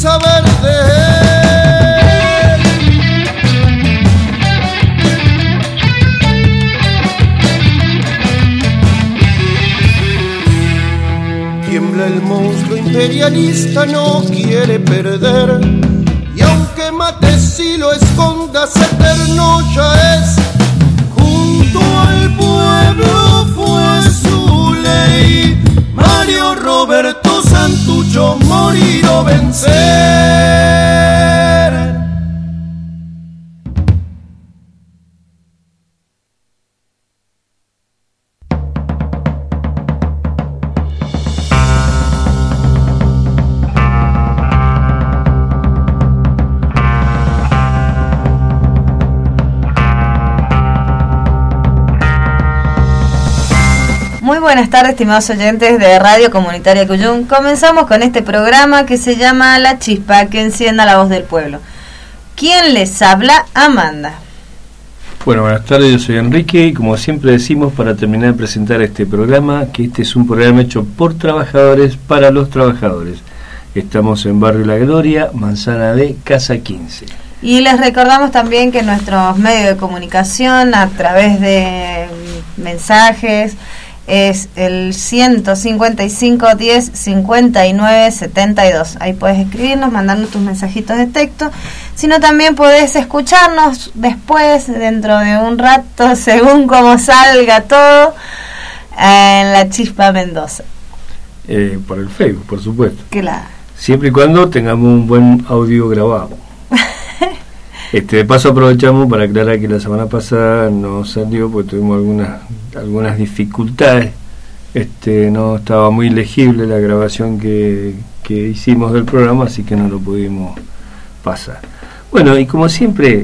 saber de él. Tiembla el monstruo imperialista, no quiere perder, y aunque mates y lo escondas eterno ya es. Junto al pueblo fue su ley, Mario Roberto Santucho, morir o vencer. Muy buenas tardes, estimados oyentes de Radio Comunitaria Cuyum. Comenzamos con este programa que se llama La Chispa, que encienda la voz del pueblo. ¿Quién les habla? Amanda. Bueno, buenas tardes, yo soy Enrique y como siempre decimos para terminar de presentar este programa, que este es un programa hecho por trabajadores para los trabajadores. Estamos en Barrio La Gloria, Manzana D, Casa 15. Y les recordamos también que nuestros medios de comunicación a través de mensajes es el 155 10 59 72. Ahí puedes escribirnos, mandarnos tus mensajitos de texto. Sino también podés escucharnos después, dentro de un rato, según como salga todo, en La Chispa Mendoza. Por el Facebook, por supuesto. Claro. Siempre y cuando tengamos un buen audio grabado. De paso aprovechamos para aclarar que la semana pasada no salió porque tuvimos algunas dificultades. No estaba muy legible la grabación que hicimos del programa, así que no lo pudimos pasar. Bueno, y como siempre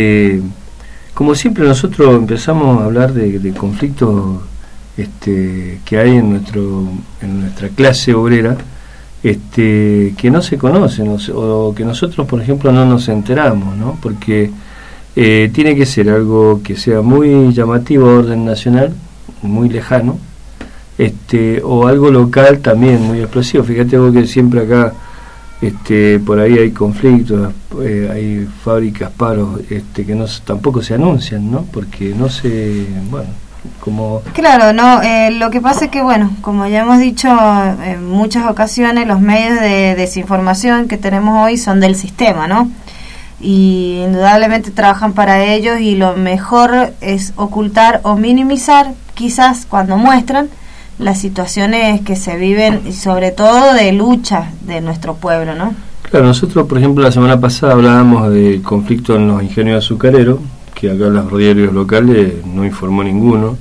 nosotros empezamos a hablar de conflictos que hay en nuestra clase obrera, que no se conocen o que nosotros, por ejemplo, no nos enteramos, ¿no? Porque tiene que ser algo que sea muy llamativo a orden nacional, muy lejano, o algo local también muy explosivo. Fíjate vos que siempre acá por ahí hay conflictos, hay fábricas, paros, que tampoco se anuncian, ¿no? Porque no se, Claro, no, lo que pasa es que, bueno, como ya hemos dicho en muchas ocasiones, los medios de desinformación que tenemos hoy son del sistema, ¿no? Y indudablemente trabajan para ellos y lo mejor es ocultar o minimizar, quizás cuando muestran las situaciones que se viven y sobre todo de lucha de nuestro pueblo, ¿no? Claro, nosotros, por ejemplo, la semana pasada hablábamos del conflicto en los ingenios azucareros, que acá en los diarios locales no informó ninguno.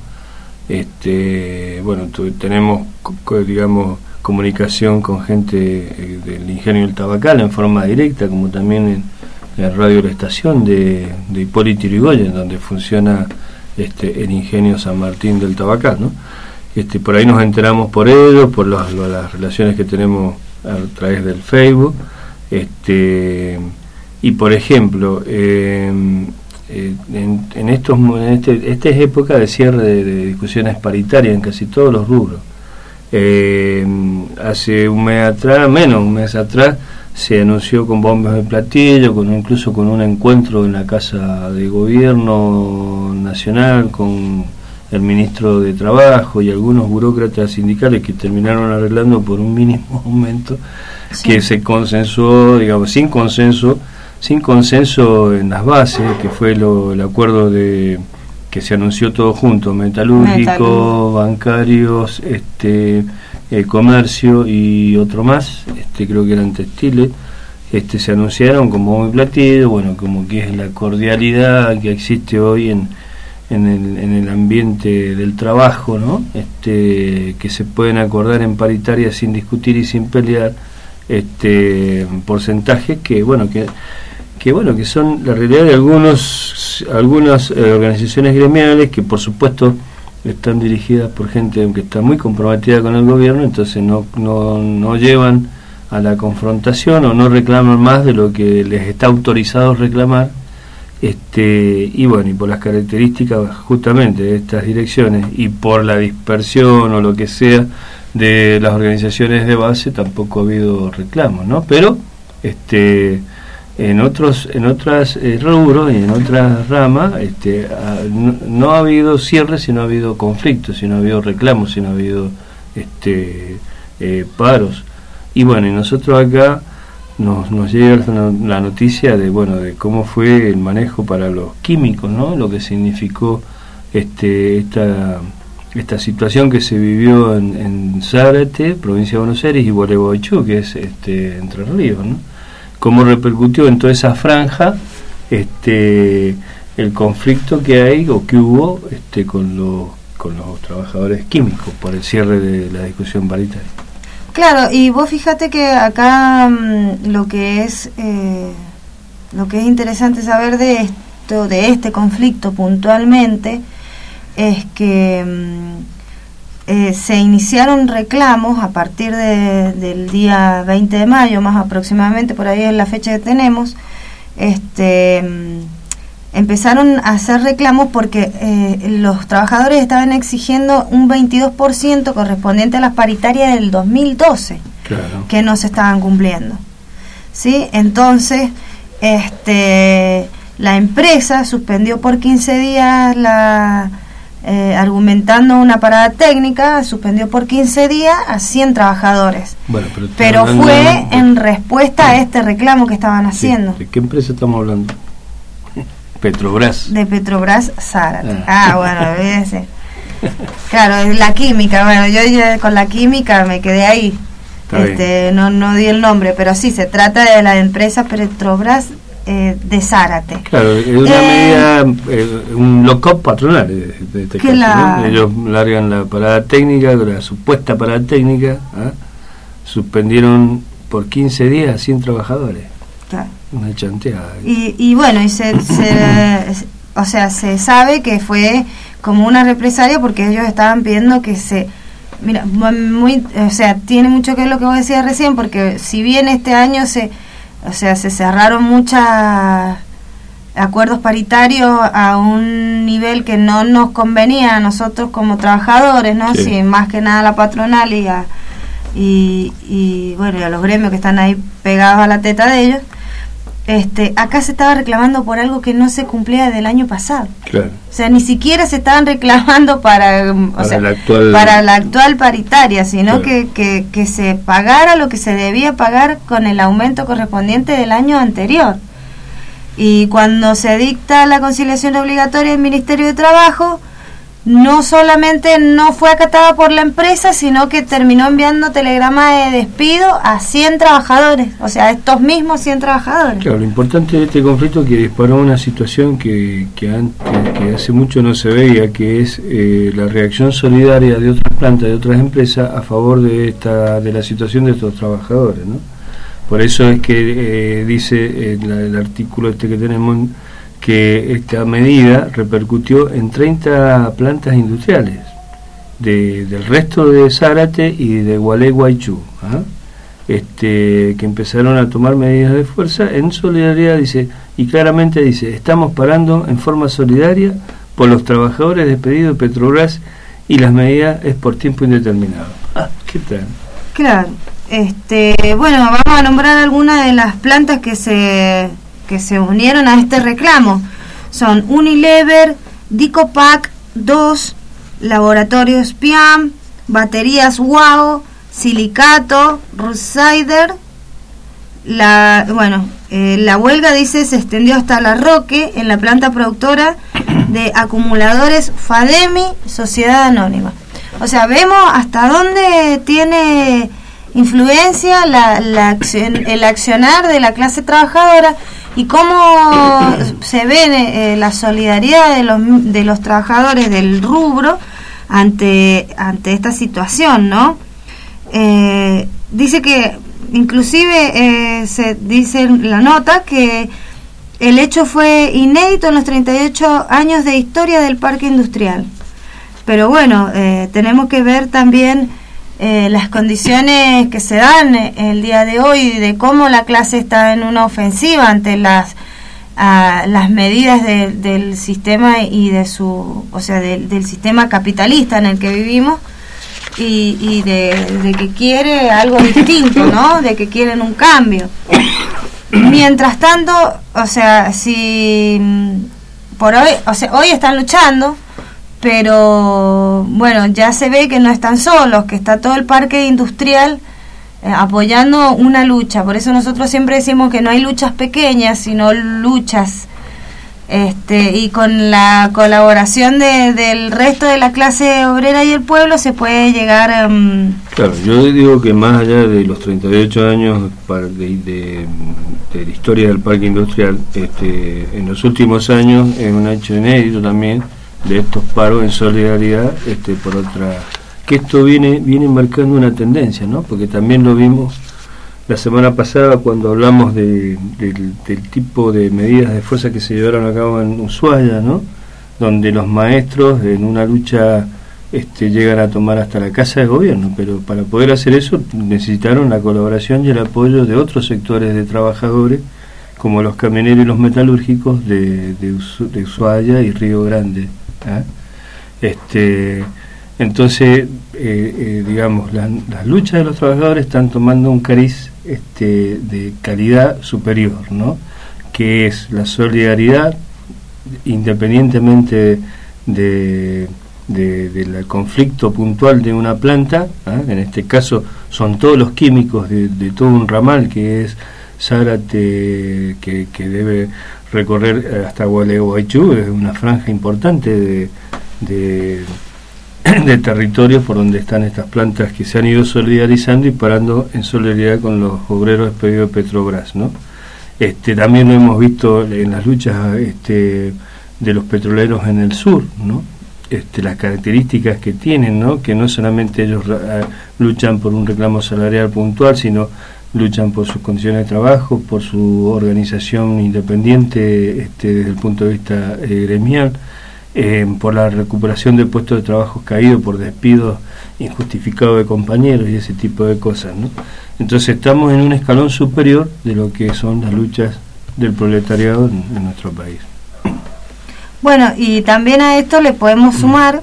Tenemos, digamos, comunicación con gente del ingenio del Tabacal en forma directa, como también en la radio La Estación de Hipólito Yrigoyen, donde funciona el ingenio San Martín del Tabacal, ¿no? Por ahí nos enteramos por ellos, por las relaciones que tenemos a través del Facebook, y por ejemplo, esta es época de cierre de discusiones paritarias en casi todos los rubros. Hace un mes atrás se anunció con bombos de platillo, incluso con un encuentro en la Casa de Gobierno Nacional con el ministro de Trabajo y algunos burócratas sindicales que terminaron arreglando por un mínimo aumento, sí, que se consensuó, digamos, sin consenso en las bases, que fue el acuerdo que se anunció todo junto, metalúrgico, bancarios, comercio y otro más, creo que eran textiles, se anunciaron como muy platillo, bueno, como que es la cordialidad que existe hoy en el ambiente del trabajo, ¿no? Que se pueden acordar en paritaria sin discutir y sin pelear, porcentajes que son la realidad de algunas organizaciones gremiales que por supuesto están dirigidas por gente que está muy comprometida con el gobierno, entonces no llevan a la confrontación o no reclaman más de lo que les está autorizado reclamar, y por las características justamente de estas direcciones y por la dispersión o lo que sea de las organizaciones de base tampoco ha habido reclamos, ¿no? Pero En otras rubros y en otras ramas no ha habido cierres, sino ha habido conflictos, sino ha habido reclamos, sino ha habido paros. Y bueno, y nosotros acá nos llega la noticia de cómo fue el manejo para los químicos, ¿no? Lo que significó esta situación que se vivió en Zárate, provincia de Buenos Aires, y Gualeguaychú, que es Entre Ríos, ¿no? Cómo repercutió en toda esa franja el conflicto que hay o que hubo con los trabajadores químicos por el cierre de la discusión paritaria. Claro, y vos fíjate que acá lo que es interesante saber de este conflicto puntualmente, es que se iniciaron reclamos a partir del día 20 de mayo, más aproximadamente, por ahí es la fecha que tenemos. Empezaron a hacer reclamos porque los trabajadores estaban exigiendo un 22% correspondiente a las paritarias del 2012, claro, que no se estaban cumpliendo, ¿sí? Entonces la empresa suspendió por 15 días argumentando una parada técnica, suspendió por 15 días a 100 trabajadores. Bueno, pero fue en respuesta a este reclamo que estaban haciendo. ¿De qué empresa estamos hablando? Petrobras. De Petrobras Zárate. Bueno, ese. Claro, la química. Bueno, yo con la química me quedé ahí. No di el nombre, pero sí, se trata de la empresa Petrobras de Zárate. Claro, es una medida, un lock-up patronal de este caso, ¿no? Ellos largan la parada técnica, la supuesta parada técnica, suspendieron por 15 días a 100 trabajadores. Claro. Una chanteada. Y bueno, se sabe que fue como una represalia porque ellos estaban pidiendo que tiene mucho que ver lo que vos decías recién, porque si bien este año se cerraron muchos acuerdos paritarios a un nivel que no nos convenía a nosotros como trabajadores, ¿no? Sí. Sí, más que nada a la patronal y a los gremios que están ahí pegados a la teta de ellos. Acá se estaba reclamando por algo que no se cumplía del año pasado. Claro. O sea, ni siquiera se estaban reclamando para la actual paritaria, sino claro, que se pagara lo que se debía pagar con el aumento correspondiente del año anterior. Y cuando se dicta la conciliación obligatoria del Ministerio de Trabajo, no solamente no fue acatada por la empresa, sino que terminó enviando telegrama de despido a 100 trabajadores, o sea, estos mismos 100 trabajadores. Claro, lo importante de este conflicto es que disparó una situación que hace mucho no se veía, que es la reacción solidaria de otras plantas, de otras empresas, a favor de la situación de estos trabajadores, ¿no? Por eso es que dice el artículo que tenemos, que esta medida repercutió en 30 plantas industriales del resto de Zárate y de Gualeguaychú, que empezaron a tomar medidas de fuerza en solidaridad, dice, y claramente dice, estamos parando en forma solidaria por los trabajadores despedidos de Petrobras y las medidas es por tiempo indeterminado. ¿Qué tal? Claro, bueno, vamos a nombrar algunas de las plantas que se unieron a este reclamo. Son Unilever, Dicopac 2, Laboratorios Piam, Baterías Wow, Silicato, Rusider. La huelga, dice, se extendió hasta La Roque, en la planta productora de acumuladores Fademi, Sociedad Anónima. O sea, vemos hasta dónde tiene influencia el accionar de la clase trabajadora y cómo se ve la solidaridad de los trabajadores del rubro ante esta situación, ¿no? Dice que inclusive se dice en la nota que el hecho fue inédito en los 38 años de historia del parque industrial. Pero bueno, tenemos que ver también las condiciones que se dan el día de hoy, de cómo la clase está en una ofensiva ante las medidas del sistema y del sistema capitalista en el que vivimos, y de que quiere algo distinto, ¿no? De que quieren un cambio. Mientras tanto, o sea, si por hoy, o sea, hoy están luchando, pero bueno, ya se ve que no están solos, que está todo el parque industrial apoyando una lucha. Por eso nosotros siempre decimos que no hay luchas pequeñas, sino luchas, y con la colaboración del resto de la clase obrera y el pueblo se puede llegar a... Claro, yo digo que más allá de los 38 años de la historia del parque industrial, en los últimos años es un hecho inédito también de estos paros en solidaridad, por otra, que esto viene marcando una tendencia, ¿no? Porque también lo vimos la semana pasada cuando hablamos del tipo de medidas de fuerza que se llevaron a cabo en Ushuaia, ¿no? Donde los maestros en una lucha llegan a tomar hasta la casa de gobierno, pero para poder hacer eso necesitaron la colaboración y el apoyo de otros sectores de trabajadores como los camioneros y los metalúrgicos de Ushuaia y Río Grande, ¿eh? Entonces, digamos, las luchas de los trabajadores están tomando un cariz de calidad superior, ¿no? Que es la solidaridad, independientemente del conflicto puntual de una planta, ¿eh? En este caso son todos los químicos de todo un ramal que es Zárate, que debe recorrer hasta Gualeguaychú, es una franja importante de territorios por donde están estas plantas que se han ido solidarizando y parando en solidaridad con los obreros despedidos de Petrobras, ¿no? También lo hemos visto en las luchas de los petroleros en el sur, ¿no? Las características que tienen, ¿no? Que no solamente ellos luchan por un reclamo salarial puntual, sino luchan por sus condiciones de trabajo, por su organización independiente desde el punto de vista gremial, por la recuperación de puestos de trabajo caídos por despidos injustificados de compañeros y ese tipo de cosas, ¿no? Entonces estamos en un escalón superior de lo que son las luchas del proletariado en nuestro país. Bueno, y también a esto le podemos sumar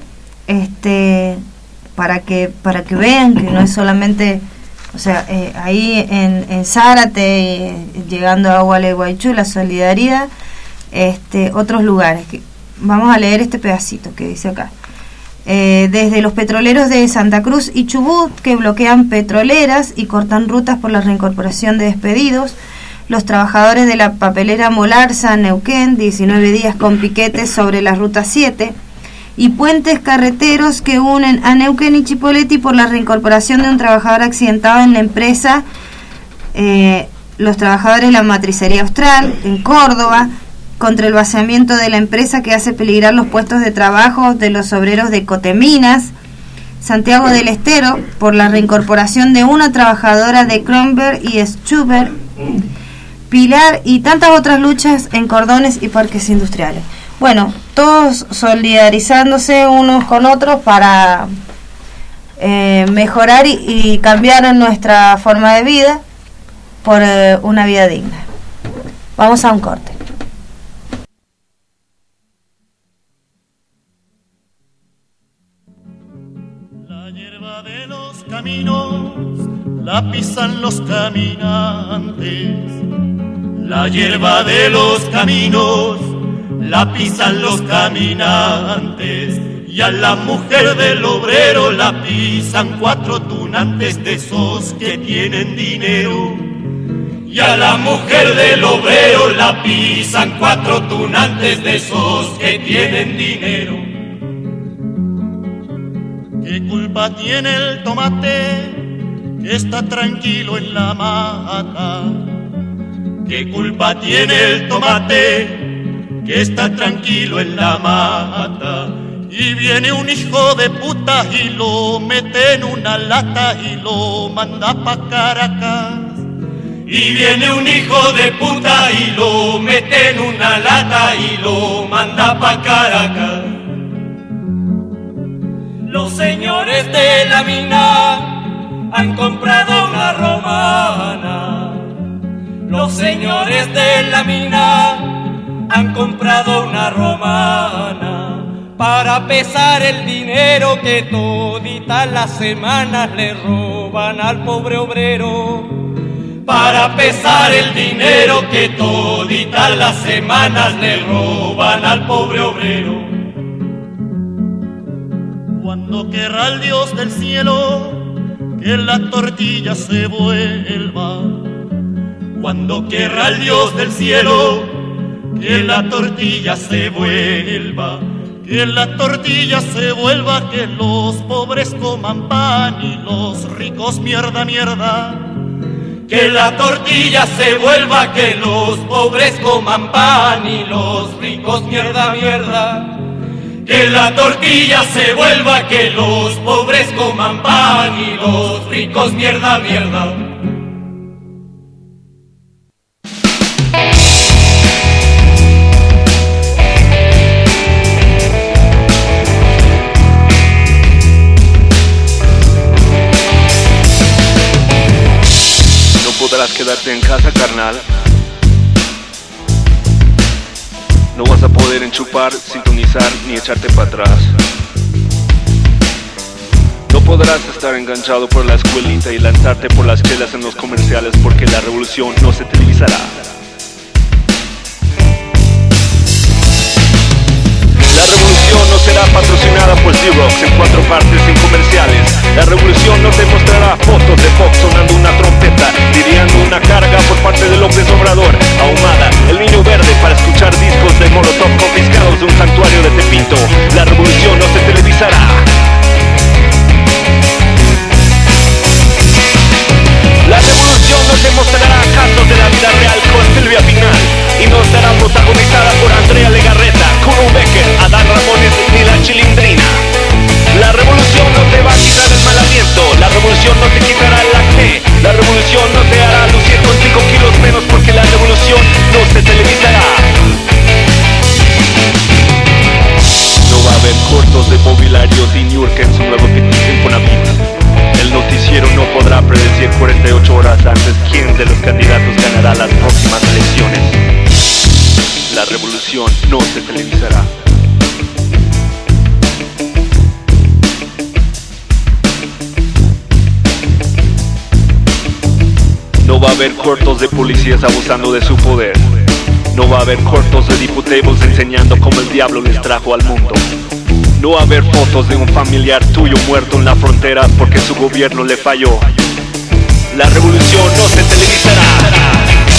para que vean que no es solamente, o sea, ahí en Zárate, llegando a Gualeguaychú, la solidaridad, otros lugares que vamos a leer este pedacito que dice acá. Desde los petroleros de Santa Cruz y Chubut, que bloquean petroleras y cortan rutas por la reincorporación de despedidos, los trabajadores de la papelera Molarza, Neuquén, 19 días con piquetes sobre la Ruta 7, y puentes carreteros que unen a Neuquén y Chipoleti por la reincorporación de un trabajador accidentado en la empresa, los trabajadores de la matricería Austral, en Córdoba, contra el vaciamiento de la empresa que hace peligrar los puestos de trabajo de los obreros de Coteminas, Santiago del Estero, por la reincorporación de una trabajadora de Kronberg y Schubert, Pilar y tantas otras luchas en cordones y parques industriales. Bueno, todos solidarizándose unos con otros para mejorar y cambiar nuestra forma de vida por una vida digna. Vamos a un corte. La hierba de los caminos la pisan los caminantes. La hierba de los caminos la pisan los caminantes, y a la mujer del obrero la pisan 4 tunantes de esos que tienen dinero. Y a la mujer del obrero la pisan 4 tunantes de esos que tienen dinero. ¿Qué culpa tiene el tomate que está tranquilo en la mata? ¿Qué culpa tiene el tomate que está tranquilo en la mata? Y viene un hijo de puta y lo mete en una lata y lo manda pa' Caracas. Y viene un hijo de puta y lo mete en una lata y lo manda pa' Caracas. Los señores de la mina han comprado una romana. Los señores de la mina han comprado una romana para pesar el dinero que toditas las semanas le roban al pobre obrero. Para pesar el dinero que toditas las semanas le roban al pobre obrero. Cuando querrá el Dios del cielo que la tortilla se vuelva, cuando querrá el Dios del cielo que la tortilla se vuelva, que la tortilla se vuelva, que los pobres coman pan y los ricos mierda, mierda. Que la tortilla se vuelva, que los pobres coman pan y los ricos mierda, mierda. Que la tortilla se vuelva, que los pobres coman pan y los ricos mierda, mierda. No podrás quedarte en casa, carnal. No vas a poder enchufar, sintonizar ni echarte para atrás. No podrás estar enganchado por la escuelita y lanzarte por las chelas en los comerciales, porque la revolución no se televisará. La revolución no será patrocinada por Xerox en 4 partes sin comerciales. La revolución no te mostrará fotos de Fox sonando una trompeta, lidiando una carga por parte de López Obrador, ahumada, el niño verde para escuchar discos de Molotov confiscados de un santuario de Tepito. La revolución no se televisará. La revolución no te mostrará casos de la vida real con Silvia Pinal, y no estará protagonizada por Andrea Legarreta, Kuno Becker, Adán Ramones ni la Chilindrina. La revolución no te va a quitar el mal aliento, la revolución no te quitará el acné, la revolución no te hará lucir con 5 kilos menos, porque la revolución no se televisará. No va a haber cortos de Mobiliarios y Niurka en su nuevo Infonavit. El noticiero no podrá predecir 48 horas antes quién de los candidatos ganará las próximas elecciones. La revolución no se televisará. No va a haber cortos de policías abusando de su poder. No va a haber cortos de diputados enseñando cómo el diablo les trajo al mundo. No va a haber fotos de un familiar tuyo muerto en la frontera porque su gobierno le falló. La revolución no se televisará.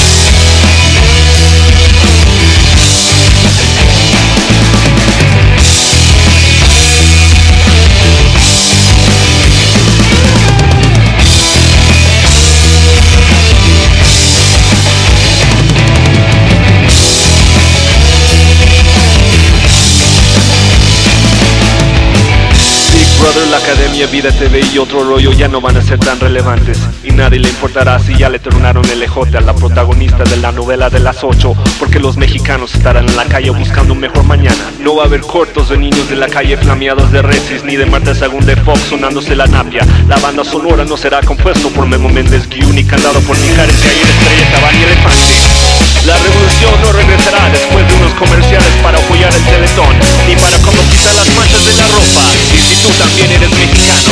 Brother, la Academia, Vida TV y otro rollo ya no van a ser tan relevantes, y nadie le importará si ya le tronaron el ejote a la protagonista de la novela de las 8, porque los mexicanos estarán en la calle buscando un mejor mañana. No va a haber cortos de niños de la calle flameados de Resis, ni de Marta Sagún de Fox sonándose la napia. La banda sonora no será compuesto por Memo Méndez Guiú ni cantado por Mijares Yair, Estrella, Cabal y Elefante. La revolución no regresará después de unos comerciales para apoyar el Teletón, ni para cuando quitar las manchas de la ropa, y si tú también eres mexicano.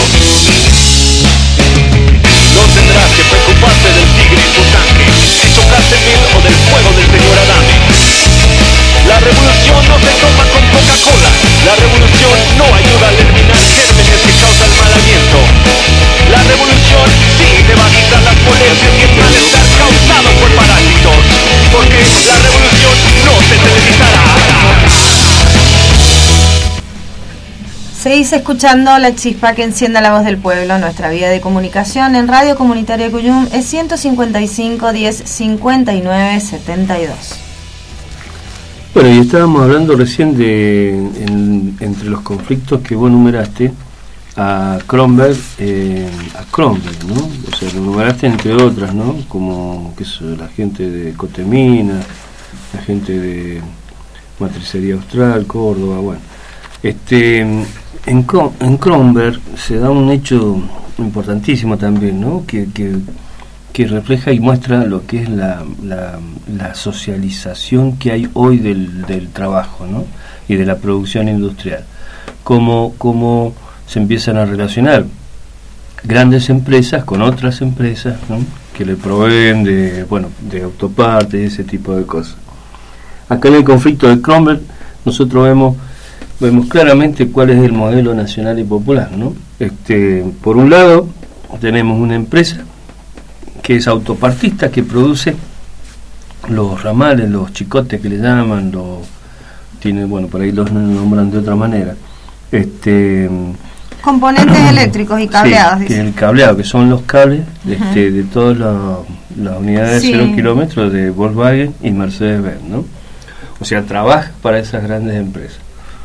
No tendrás que preocuparte del tigre y su sangre, si chocaste mil o del fuego del señor Adame. La revolución no se toma con Coca-Cola. La revolución no ayuda a eliminar gérmenes que causan mal aliento. La revolución sí te va a quitar las molestias y el malestar causado por parásitos, porque la revolución no se televisará. Seguís escuchando La Chispa que encienda la voz del pueblo. Nuestra vía de comunicación en Radio Comunitaria Cuyum es 155 10 59 72. Bueno, y estábamos hablando recién de entre los conflictos que vos numeraste a Kronberg, ¿no? O sea, lo numeraste entre otras, ¿no? Como que es la gente de Cotemina, la gente de Matricería Austral, Córdoba, bueno. En Kronberg se da un hecho importantísimo también, ¿no? Que refleja y muestra lo que es la socialización que hay hoy del trabajo, ¿no? Y de la producción industrial. cómo se empiezan a relacionar grandes empresas con otras empresas, ¿no?, que le proveen de autopartes y ese tipo de cosas. Acá en el conflicto de Cromberg nosotros vemos claramente cuál es el modelo nacional y popular, ¿no? Por un lado tenemos una empresa que es autopartista, que produce los ramales, los chicotes que le llaman, por ahí los nombran de otra manera, componentes eléctricos y cableados. Sí, que el cableado, que son los cables de todas las unidades de 0 kilómetros de Volkswagen y Mercedes-Benz, ¿no? O sea, trabaja para esas grandes empresas.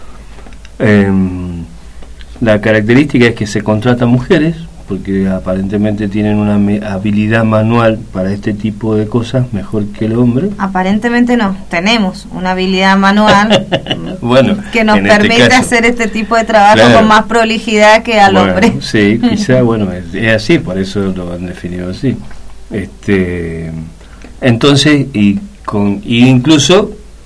La característica es que se contratan mujeres, porque aparentemente tienen una habilidad manual para este tipo de cosas mejor que el hombre. Aparentemente no, tenemos una habilidad manual que nos permite hacer este tipo de trabajo con más prolijidad que al hombre. Sí, quizá, es así, por eso lo han definido así. Entonces, incluso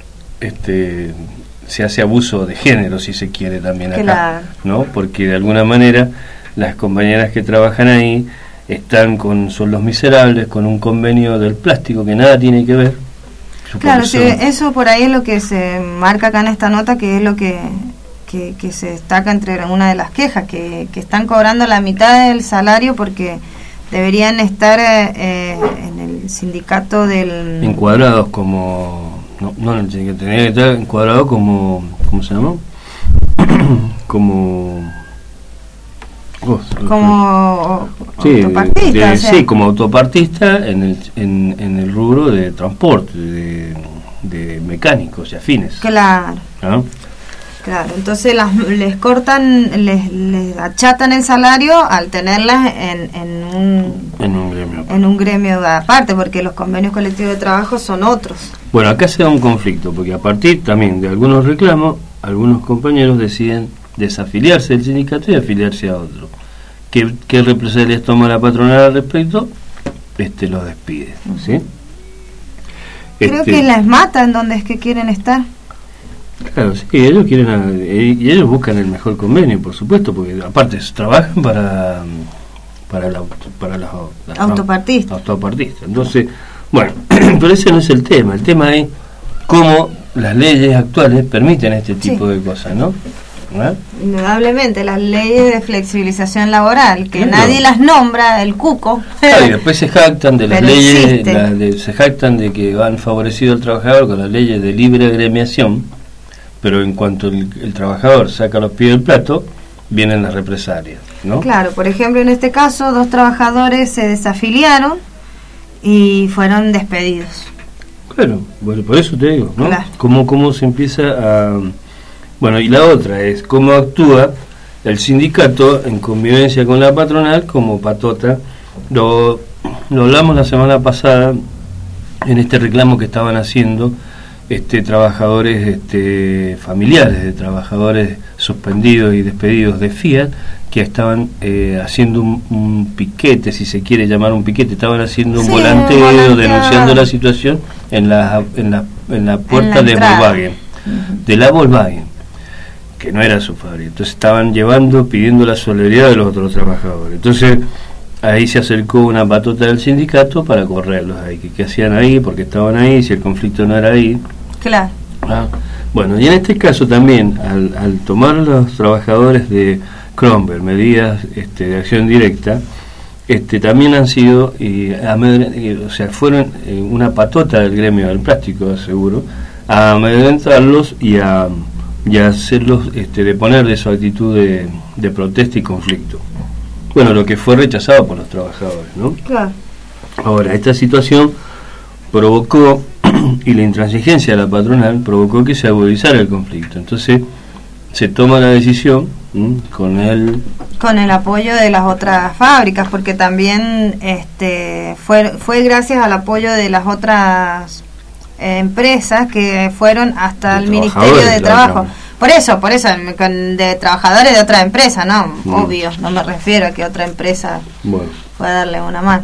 se hace abuso de género, si se quiere, también acá, ¿no? Porque de alguna manera las compañeras que trabajan ahí están con sueldos miserables, con un convenio del plástico que nada tiene que ver. Claro, sí, eso por ahí es lo que se marca acá en esta nota, que es lo que se destaca entre una de las quejas, que están cobrando la mitad del salario porque deberían estar en el sindicato del... encuadrados como... No, tenía que estar encuadrado como... ¿cómo se llama? como autopartista. Sí, como autopartista en el rubro de transporte, de mecánicos y afines. Claro. ¿Ah? Claro, entonces les cortan, les achatan el salario al tenerlas en un gremio aparte, porque los convenios colectivos de trabajo son otros. Bueno, acá se da un conflicto, porque a partir también de algunos reclamos, algunos compañeros deciden desafiliarse del sindicato y afiliarse a otro. ¿Qué represalias toma la patronal al respecto? Los despide, ¿sí? Creo que las matan donde es que quieren estar. Claro, sí, ellos quieren y ellos buscan el mejor convenio, por supuesto, porque aparte trabajan para las autopartistas. Entonces, pero ese no es el tema. El tema es cómo las leyes actuales permiten este tipo de cosas, ¿no? Indudablemente, las leyes de flexibilización laboral, que nadie las nombra, el cuco. Y después se jactan de las leyes, se jactan de que han favorecido al trabajador con las leyes de libre agremiación, pero en cuanto el trabajador saca los pies del plato, vienen las represalias, ¿no? Claro, por ejemplo, en este caso, 2 trabajadores se desafiliaron y fueron despedidos. Claro, por eso te digo, ¿no? Claro. ¿Cómo se empieza a... y la otra es cómo actúa el sindicato en convivencia con la patronal como patota. Lo hablamos la semana pasada en este reclamo que estaban haciendo trabajadores familiares de trabajadores suspendidos y despedidos de Fiat, que estaban haciendo un piquete, si se quiere llamar un piquete, estaban haciendo un volanteo denunciando la situación en la puerta de Volkswagen, de la Volkswagen, que no era su fábrica. Entonces estaban pidiendo la solidaridad de los otros trabajadores. Entonces ahí se acercó una patota del sindicato para correrlos ahí, que hacían ahí, porque estaban ahí, si el conflicto no era ahí. Claro. Y en este caso también, al tomar los trabajadores de Cromberg medidas de acción directa, también han sido, fueron una patota del gremio del plástico, seguro, a amedrentarlos y a hacerlos deponer de su actitud de protesta y conflicto. Lo que fue rechazado por los trabajadores, ¿no? Claro. Ahora, esta situación provocó, y la intransigencia de la patronal provocó que se agudizara el conflicto. Entonces se toma la decisión con el apoyo de las otras fábricas, porque también fue gracias al apoyo de las otras empresas que fueron hasta el Ministerio de Trabajo. Por eso, de trabajadores de otra empresa, ¿no? Obvio, no me refiero a que otra empresa pueda darle una mano.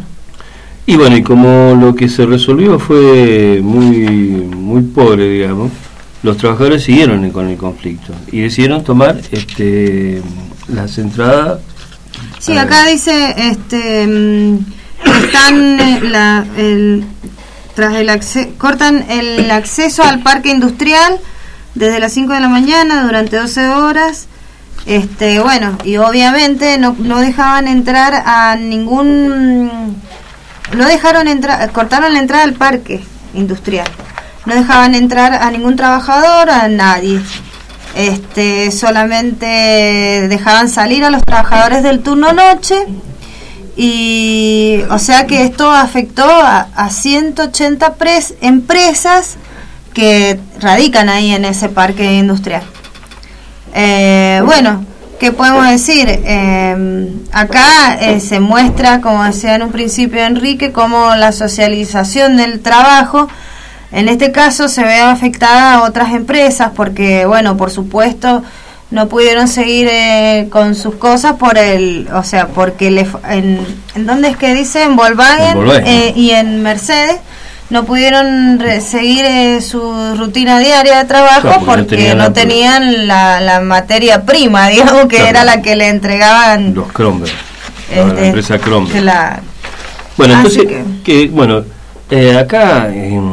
Y como lo que se resolvió fue muy pobre, digamos, los trabajadores siguieron con el conflicto y decidieron tomar las entradas. Sí, acá dice están cortan el acceso al parque industrial desde las 5 de la mañana durante 12 horas. Bueno, y obviamente no dejaban entrar a ningún, no dejaron entrar, cortaron la entrada al parque industrial, no dejaban entrar a ningún trabajador, a nadie. Solamente dejaban salir a los trabajadores del turno noche, y o sea que esto afectó a 180 empresas que radican ahí en ese parque industrial. Bueno, ¿qué podemos decir? Acá se muestra, como decía en un principio Enrique, cómo la socialización del trabajo en este caso se ve afectada a otras empresas, porque, bueno, por supuesto, no pudieron seguir con sus cosas porque ¿en dónde es que dice? En Volkswagen, y en Mercedes no pudieron seguir su rutina diaria de trabajo, claro, porque no tenían la materia prima, digamos, que claro, era la que le entregaban los Kromberg, la empresa Kromberg. Bueno, así entonces acá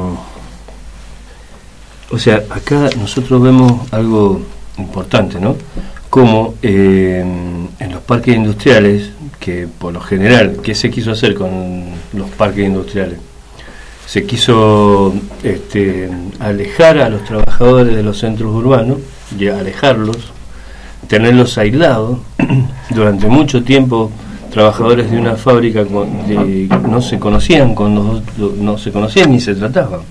acá nosotros vemos algo importante, ¿no? Como en los parques industriales, que por lo general, ¿qué se quiso hacer con los parques industriales? Se quiso alejar a los trabajadores de los centros urbanos, y alejarlos, tenerlos aislados. Durante mucho tiempo, trabajadores de una fábrica no se conocían no se conocían ni se trataban.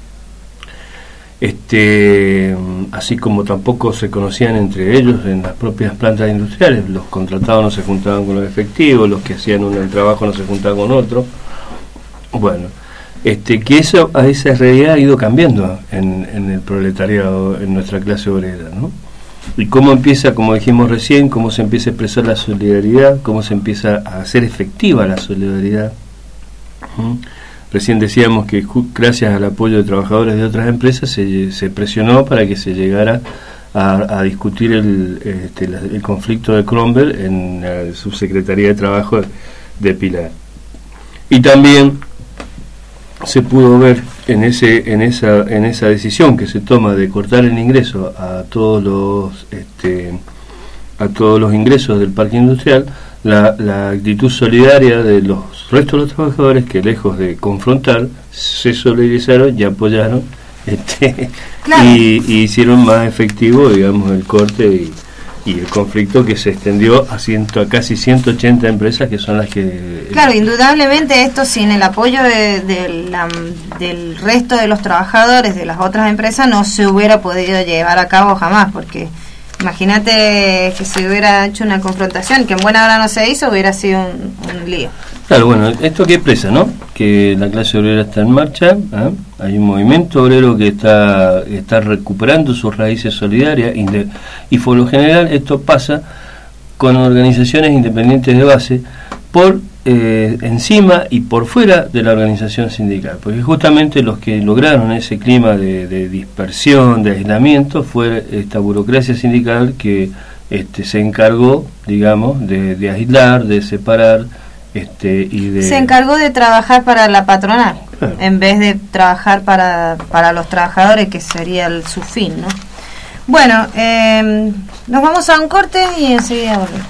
Así como tampoco se conocían entre ellos en las propias plantas industriales. Los contratados no se juntaban con los efectivos, los que hacían el trabajo no se juntaban con otros. Bueno, que esa realidad ha ido cambiando en el proletariado, en nuestra clase obrera, ¿no? Y cómo empieza, como dijimos recién, cómo se empieza a expresar la solidaridad, cómo se empieza a hacer efectiva la solidaridad. Recién decíamos que gracias al apoyo de trabajadores de otras empresas se presionó para que se llegara a discutir el conflicto de Kromberg en la Subsecretaría de Trabajo de Pilar. Y también se pudo ver en esa decisión que se toma de cortar el ingreso a todos los ingresos del parque industrial, la actitud solidaria de los restos de los trabajadores, que lejos de confrontar se solidarizaron y apoyaron claro, y hicieron más efectivo, digamos, el corte y el conflicto, que se extendió a casi 180 empresas, que son las que... Claro, indudablemente esto, sin el apoyo del resto de los trabajadores de las otras empresas, no se hubiera podido llevar a cabo jamás, porque imagínate que se hubiera hecho una confrontación, que en buena hora no se hizo, hubiera sido un lío. Claro, bueno, esto que expresa, ¿no? Que la clase obrera está en marcha, ¿eh? Hay un movimiento obrero que está recuperando sus raíces solidarias, y por lo general esto pasa con organizaciones independientes de base, por encima y por fuera de la organización sindical, porque justamente los que lograron ese clima de dispersión, de aislamiento, fue esta burocracia sindical que se encargó, digamos, de aislar, de separar, se encargó de trabajar para la patronal, claro, en vez de trabajar para los trabajadores, que sería su fin, ¿no? Bueno, nos vamos a un corte y enseguida volvemos.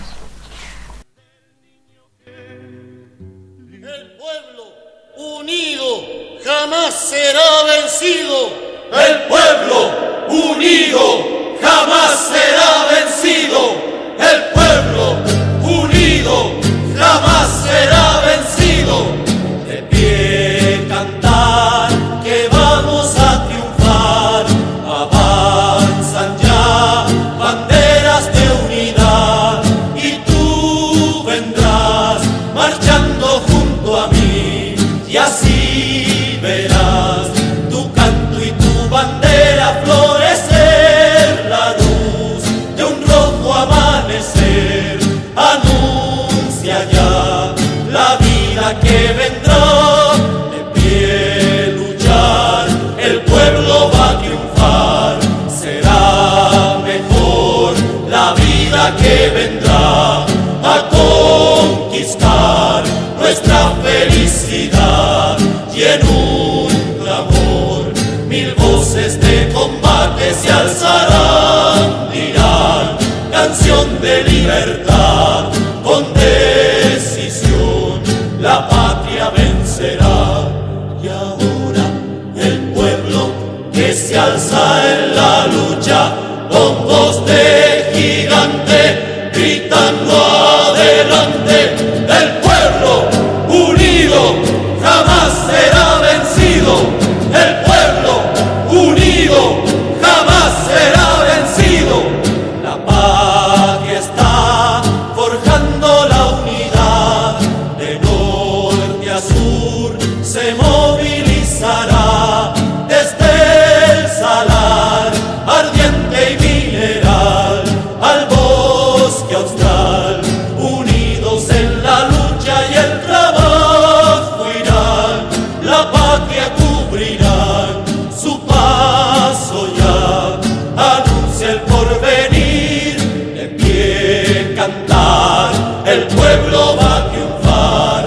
El pueblo unido jamás será vencido. El pueblo unido jamás será vencido. El pueblo unido jamás será vencido. De pie cantar, que vamos a triunfar. Avanzan ya banderas de unidad, y tú vendrás marchando junto a mí, y así verás tu canto y tu bandera florecer la luz mil voces de combate se alzarán, dirán canción de libertad, con decisión la patria vencerá. Y ahora el pueblo que se alza en la lucha, con voz de gigante, gritando adelante, el pueblo unido jamás será vencido, el pueblo unido jamás será vencido. La patria está forjando la unidad, de norte a sur se movilizará, desde el salar ardiente y mineral al bosque austral, unidos en la lucha y el trabajo irán, la patria cubrirán, su paso ya anuncia el porvenir, de pie cantar, el pueblo va a triunfar,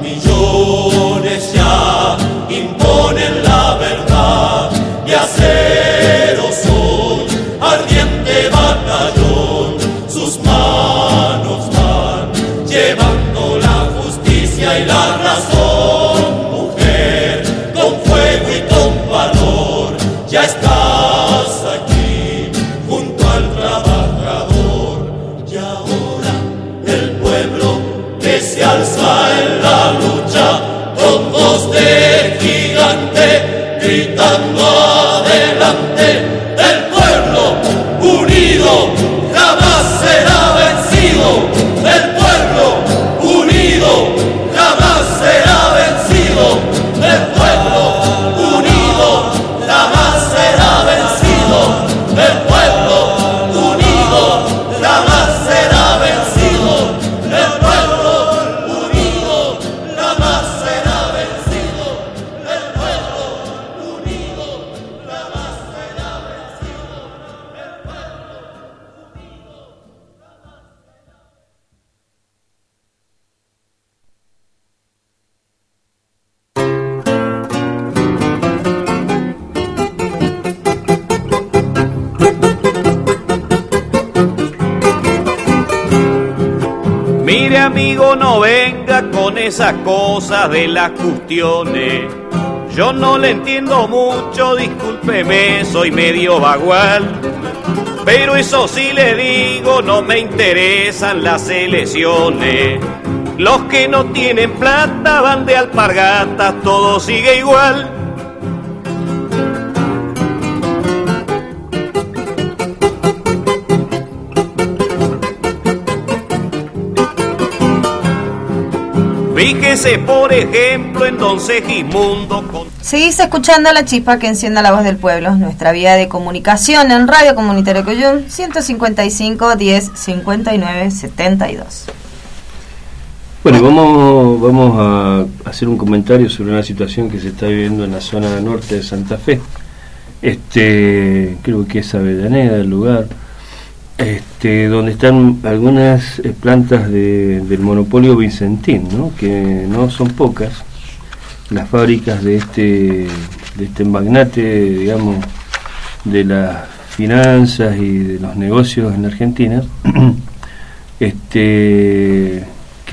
millones ya imponen la verdad, y acero son, ardiente batallón, sus manos van llevando la justicia y la razón. Mujer, con fuego y con valor, ya estás aquí junto al trabajador. Y ahora el pueblo que se alza en la lucha, con voz de gigante, gritando adelante, el pueblo unido jamás será vencido, el pueblo unido jamás será vencido, el pueblo unido jamás será vencido, el pueblo unido jamás será vencido, el pueblo unido jamás será vencido, el pueblo unido jamás será vencido, el pueblo Mire amigo, no venga con esas cosas de las cuestiones. Yo no le entiendo mucho, discúlpeme, soy medio vagual. Pero eso sí le digo, no me interesan las elecciones. Los que no tienen plata van de alpargatas, todo sigue igual. Fíjese, por ejemplo, en Don Segismundo. Seguís escuchando La Chispa que encienda la voz del pueblo, nuestra vía de comunicación en Radio Comunitaria Coyún, 155 10 59 72. Bueno, vamos a hacer un comentario sobre una situación que se está viviendo en la zona norte de Santa Fe. Creo que es Avellaneda el lugar. Donde están algunas plantas del monopolio Vicentín, ¿no? Que no son pocas las fábricas de este magnate, digamos, de las finanzas y de los negocios en Argentina, que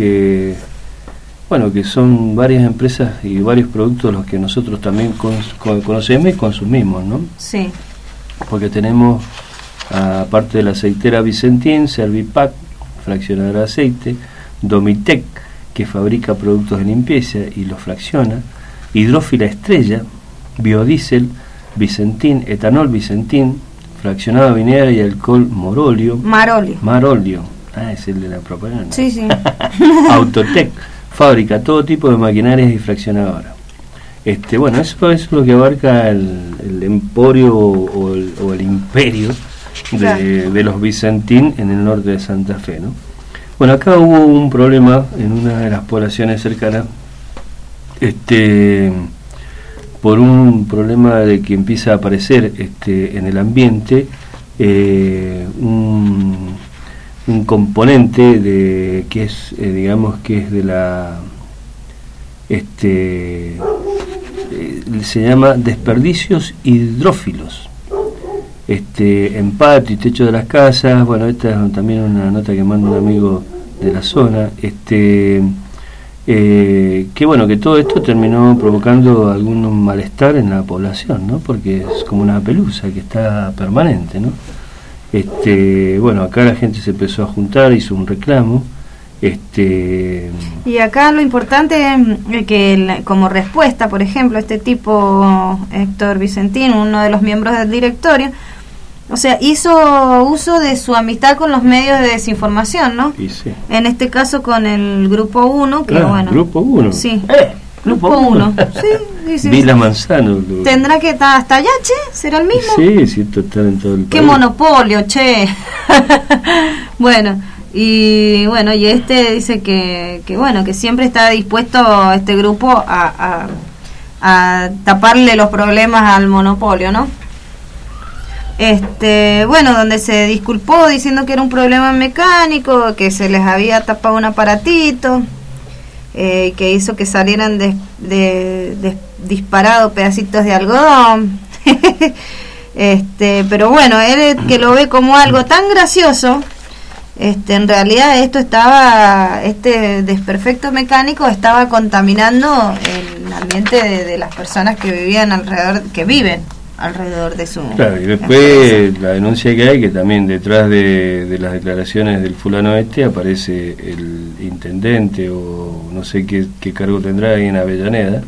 son varias empresas y varios productos los que nosotros también conocemos y consumimos, ¿no? Sí. Porque tenemos, aparte de la aceitera Vicentín, Servipac, fraccionadora de aceite, Domitec, que fabrica productos de limpieza y los fracciona, Hidrófila Estrella, biodiesel Vicentín, etanol Vicentín, fraccionado vinera y alcohol Marolio. Es el de la propaganda. Sí, sí. Autotec, fabrica todo tipo de maquinarias y fraccionadoras. Eso es lo que abarca el emporio o el imperio de los Vicentín en el norte de Santa Fe, ¿no? Bueno, acá hubo un problema en una de las poblaciones cercanas, por un problema de que empieza a aparecer en el ambiente un componente de que es digamos que es de la se llama desperdicios hidrófilos. En patio y techo de las casas. Bueno, esta es también una nota que manda un amigo de la zona. Que bueno, que todo esto terminó provocando algún malestar en la población, ¿no? Porque es como una pelusa que está permanente, ¿no? Bueno, acá la gente se empezó a juntar, hizo un reclamo. Y acá lo importante es que como respuesta, por ejemplo, este tipo, Héctor Vicentino, uno de los miembros del directorio, o sea, hizo uso de su amistad con los medios de desinformación, ¿no? Y sí. En este caso con el Grupo 1, que bueno... Grupo 1. Sí. Grupo 1. Sí. Vila Manzano. ¿Tendrá que estar hasta allá, che? ¿Será el mismo? Sí, total en todo el país. ¡Qué monopolio, che! Bueno, y dice que bueno, que siempre está dispuesto este grupo a taparle los problemas al monopolio, ¿no? Bueno, donde se disculpó diciendo que era un problema mecánico, que se les había tapado un aparatito, que hizo que salieran disparados pedacitos de algodón. Pero bueno, él que lo ve como algo tan gracioso, en realidad este desperfecto mecánico estaba contaminando el ambiente de las personas que vivían alrededor de su... Claro, y después empresa. La denuncia que hay, que también detrás de las declaraciones del fulano aparece el intendente o no sé qué cargo tendrá ahí en Avellaneda,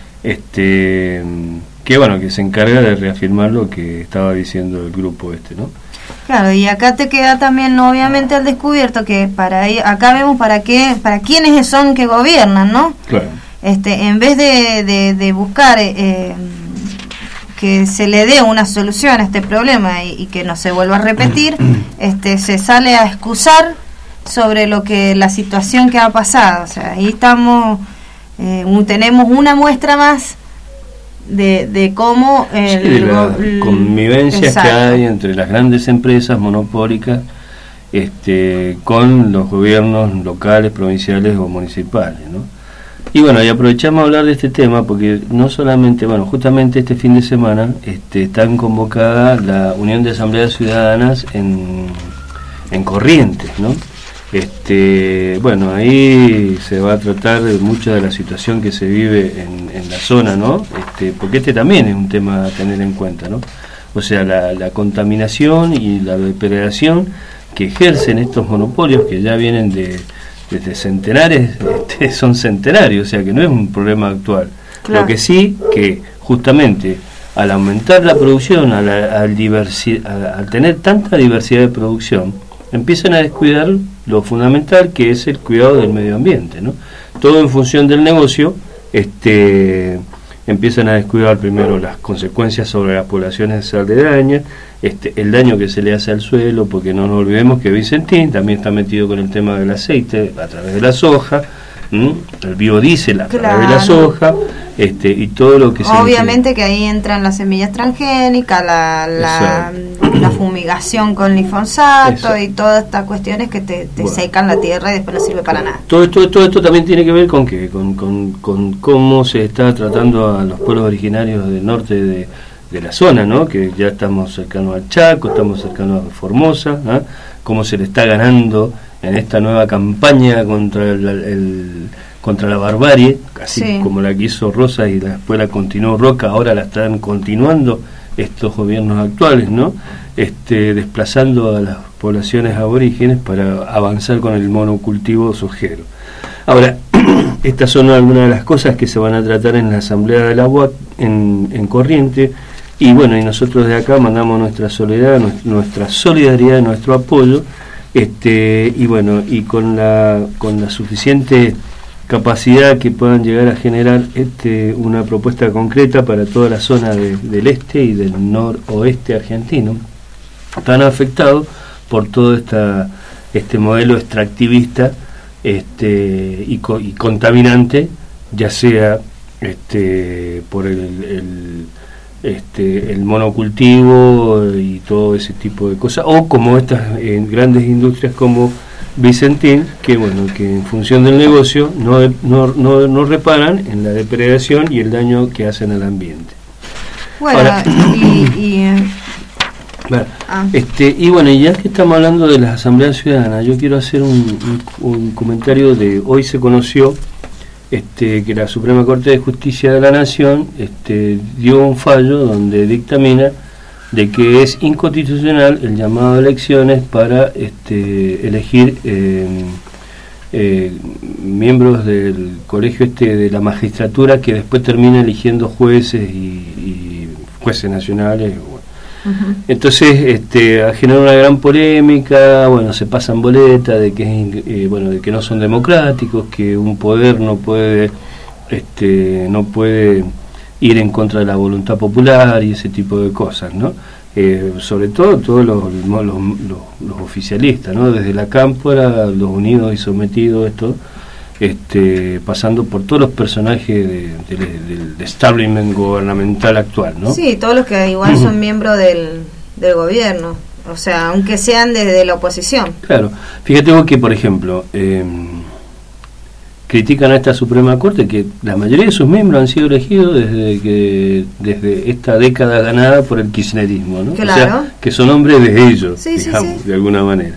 que bueno, que se encarga de reafirmar lo que estaba diciendo el grupo ¿no? Claro, y acá te queda también obviamente al descubierto que acá vemos para quiénes son que gobiernan, ¿no? Claro. En vez de buscar que se le dé una solución a este problema y que no se vuelva a repetir, se sale a excusar sobre la situación que ha pasado. O sea, ahí estamos, tenemos una muestra más de cómo las convivencias que hay entre las grandes empresas monopólicas con los gobiernos locales, provinciales o municipales, ¿no? Y bueno, y aprovechamos a hablar de este tema porque no solamente, bueno, justamente este fin de semana están convocada la Unión de Asambleas Ciudadanas en Corrientes, ¿no? Bueno, ahí se va a tratar de mucha de la situación que se vive en la zona, ¿no? Porque también es un tema a tener en cuenta, ¿no? O sea, la contaminación y la depredación que ejercen estos monopolios que ya vienen desde centenares, son centenarios, o sea que no es un problema actual. Claro. Lo que sí, que justamente al aumentar la producción, al tener tanta diversidad de producción, empiezan a descuidar lo fundamental, que es el cuidado del medio ambiente, ¿no? Todo en función del negocio, empiezan a descuidar primero las consecuencias sobre las poblaciones aledañas, el daño que se le hace al suelo, porque no nos olvidemos que Vicentín también está metido con el tema del aceite a través de la soja, el biodiesel a través de la soja, y todo lo que obviamente que ahí entran las semillas transgénicas, la fumigación con glifosato y todas estas cuestiones que te secan la tierra y después no sirve para nada. Todo esto también tiene que ver con que con cómo se está tratando a los pueblos originarios del norte de la zona, ¿no? Que ya estamos cercanos al Chaco, estamos cercanos a Formosa, ¿eh? Cómo se le está ganando en esta nueva campaña contra la barbarie, así como la que hizo Rosas y después la continuó Roca, ahora la están continuando estos gobiernos actuales, ¿no? Desplazando a las poblaciones aborígenes para avanzar con el monocultivo sojero. Ahora, estas son algunas de las cosas que se van a tratar en la Asamblea de la UAC en Corrientes, y bueno, y nosotros de acá mandamos nuestra solidaridad, nuestro apoyo, y bueno, y con la suficiente capacidad que puedan llegar a generar una propuesta concreta para toda la zona del este y del noroeste argentino, tan afectado por todo este modelo extractivista y contaminante, ya sea por el monocultivo y todo ese tipo de cosas, o como estas grandes industrias como Vicentín, que bueno, que en función del negocio no reparan en la depredación y el daño que hacen al ambiente. Bueno, Ahora, y bueno, y ya que estamos hablando de las asambleas ciudadanas, yo quiero hacer un comentario de hoy se conoció que la Suprema Corte de Justicia de la Nación dio un fallo donde dictamina de que es inconstitucional el llamado a elecciones para elegir miembros del colegio de la magistratura, que después termina eligiendo jueces y jueces nacionales. Bueno. Entonces ha generado una gran polémica. Bueno, se pasan boletas de que de que no son democráticos, que un poder no puede ir en contra de la voluntad popular y ese tipo de cosas, ¿no? Sobre todo todos los oficialistas, ¿no? Desde la Cámpora, los Unidos y Sometidos, pasando por todos los personajes del establishment gubernamental actual, ¿no? Sí, todos los que igual son miembros del gobierno, o sea, aunque sean desde la oposición. Claro, fíjate vos que, por ejemplo, critican a esta Suprema Corte que la mayoría de sus miembros han sido elegidos desde esta década ganada por el kirchnerismo, ¿no? Claro. O sea, que son hombres de ellos, digamos, sí. De alguna manera.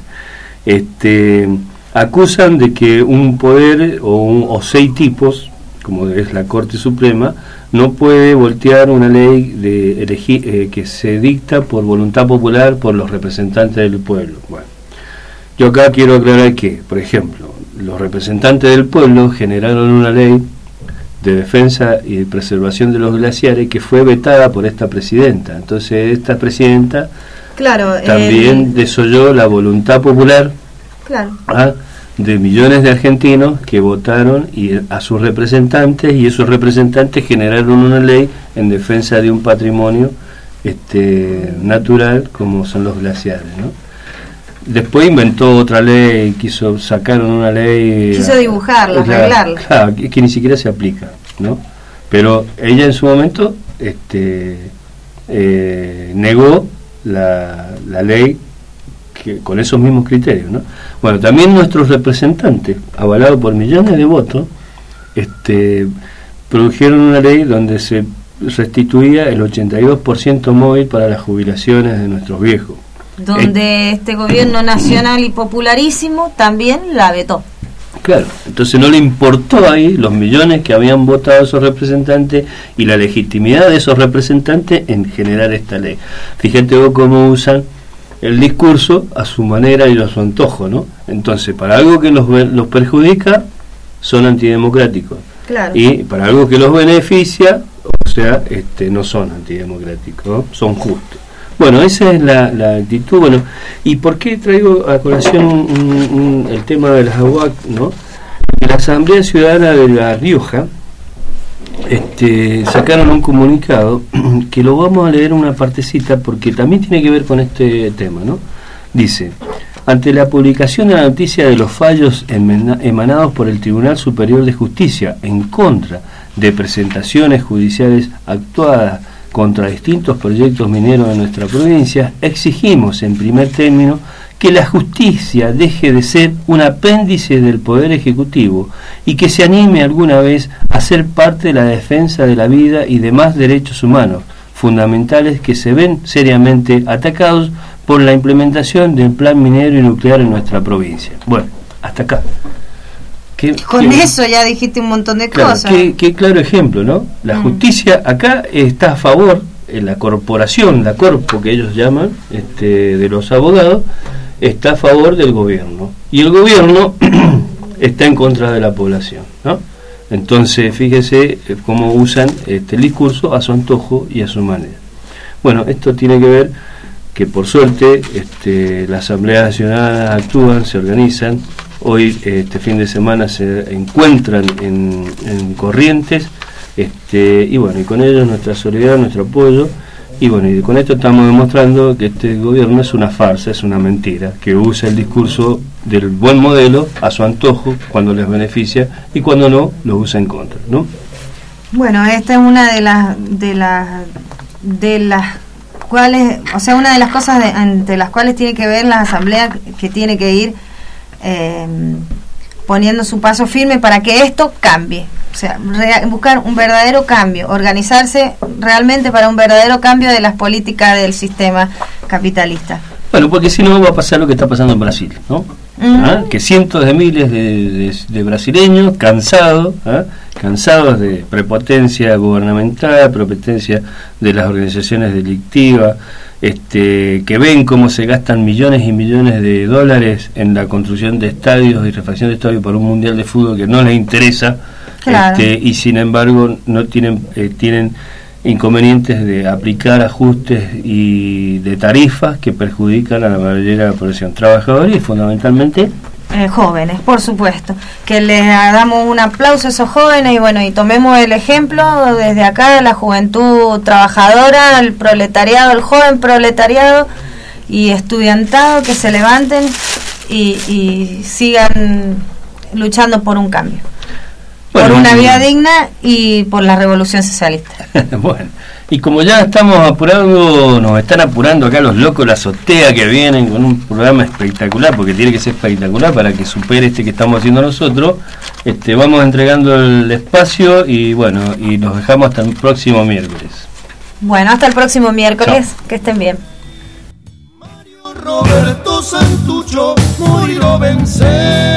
Acusan de que un poder o 6 tipos, como es la Corte Suprema, no puede voltear una ley de elegir que se dicta por voluntad popular por los representantes del pueblo. Bueno, yo acá quiero aclarar que, por ejemplo, los representantes del pueblo generaron una ley de defensa y de preservación de los glaciares que fue vetada por esta presidenta. Entonces esta presidenta también desoyó la voluntad popular de millones de argentinos que votaron a sus representantes, y esos representantes generaron una ley en defensa de un patrimonio natural como son los glaciares, ¿no? Después inventó otra ley, sacaron una ley... Quiso dibujarla, arreglarla. Claro, que ni siquiera se aplica, ¿no? Pero ella en su momento negó la ley con esos mismos criterios, ¿no? Bueno, también nuestros representantes, avalados por millones de votos, produjeron una ley donde se restituía el 82% móvil para las jubilaciones de nuestros viejos. Donde este gobierno nacional y popularísimo también la vetó. Claro, entonces no le importó ahí los millones que habían votado esos representantes y la legitimidad de esos representantes en generar esta ley. Fíjate vos cómo usan el discurso a su manera y a su antojo, ¿no? Entonces, para algo que los perjudica, son antidemocráticos. Claro. Y para algo que los beneficia, o sea, no son antidemocráticos, ¿no? Son justos. Bueno, esa es la actitud. Bueno, ¿y por qué traigo a colación el tema de las AUAC, ¿no? La Asamblea Ciudadana de La Rioja sacaron un comunicado que lo vamos a leer una partecita porque también tiene que ver con este tema, ¿no? Dice: ante la publicación de la noticia de los fallos emanados por el Tribunal Superior de Justicia en contra de presentaciones judiciales actuadas contra distintos proyectos mineros de nuestra provincia, exigimos en primer término que la justicia deje de ser un apéndice del Poder Ejecutivo y que se anime alguna vez a ser parte de la defensa de la vida y demás derechos humanos fundamentales que se ven seriamente atacados por la implementación del plan minero y nuclear en nuestra provincia. Bueno, hasta acá. Con eso ya dijiste un montón de cosas. Qué claro ejemplo, ¿no? La justicia acá está a favor, la corporación, la corpo que ellos llaman, de los abogados, está a favor del gobierno. Y el gobierno está en contra de la población, ¿no? Entonces, fíjese cómo usan el discurso a su antojo y a su manera. Bueno, esto tiene que ver que por suerte las asambleas ciudadanas actúan, se organizan. Hoy, este fin de semana, se encuentran en Corrientes, y bueno, y con ellos nuestra solidaridad, nuestro apoyo, y bueno, y con esto estamos demostrando que este gobierno es una farsa, es una mentira, que usa el discurso del buen modelo a su antojo cuando les beneficia y cuando no, lo usa en contra, ¿no? Bueno, esta es una de las cuales, o sea, una de las cosas ante las cuales tiene que ver la asamblea, que tiene que ir poniendo su paso firme para que esto cambie. O sea, buscar un verdadero cambio, organizarse realmente para un verdadero cambio de las políticas del sistema capitalista. Bueno, porque si no va a pasar lo que está pasando en Brasil, ¿no? Que cientos de miles de brasileños cansados de prepotencia gubernamental, prepotencia de las organizaciones delictivas, que ven cómo se gastan millones y millones de dólares en la construcción de estadios y refacción de estadios para un mundial de fútbol que no les interesa. Claro. Y sin embargo no tienen inconvenientes de aplicar ajustes y de tarifas que perjudican a la mayoría de la población trabajadora y fundamentalmente jóvenes, por supuesto, que les damos un aplauso a esos jóvenes y bueno, y tomemos el ejemplo desde acá de la juventud trabajadora, el proletariado, el joven proletariado y estudiantado, que se levanten y sigan luchando por un cambio. Por una vida digna y por la revolución socialista. Bueno, y como ya estamos apurando, nos están apurando acá los locos, la azotea, que vienen con un programa espectacular, porque tiene que ser espectacular para que supere que estamos haciendo nosotros, vamos entregando el espacio y bueno, y nos dejamos hasta el próximo miércoles. Bueno, hasta el próximo miércoles. Chao. Que estén bien. Mario Roberto Santucho, moriró vencer.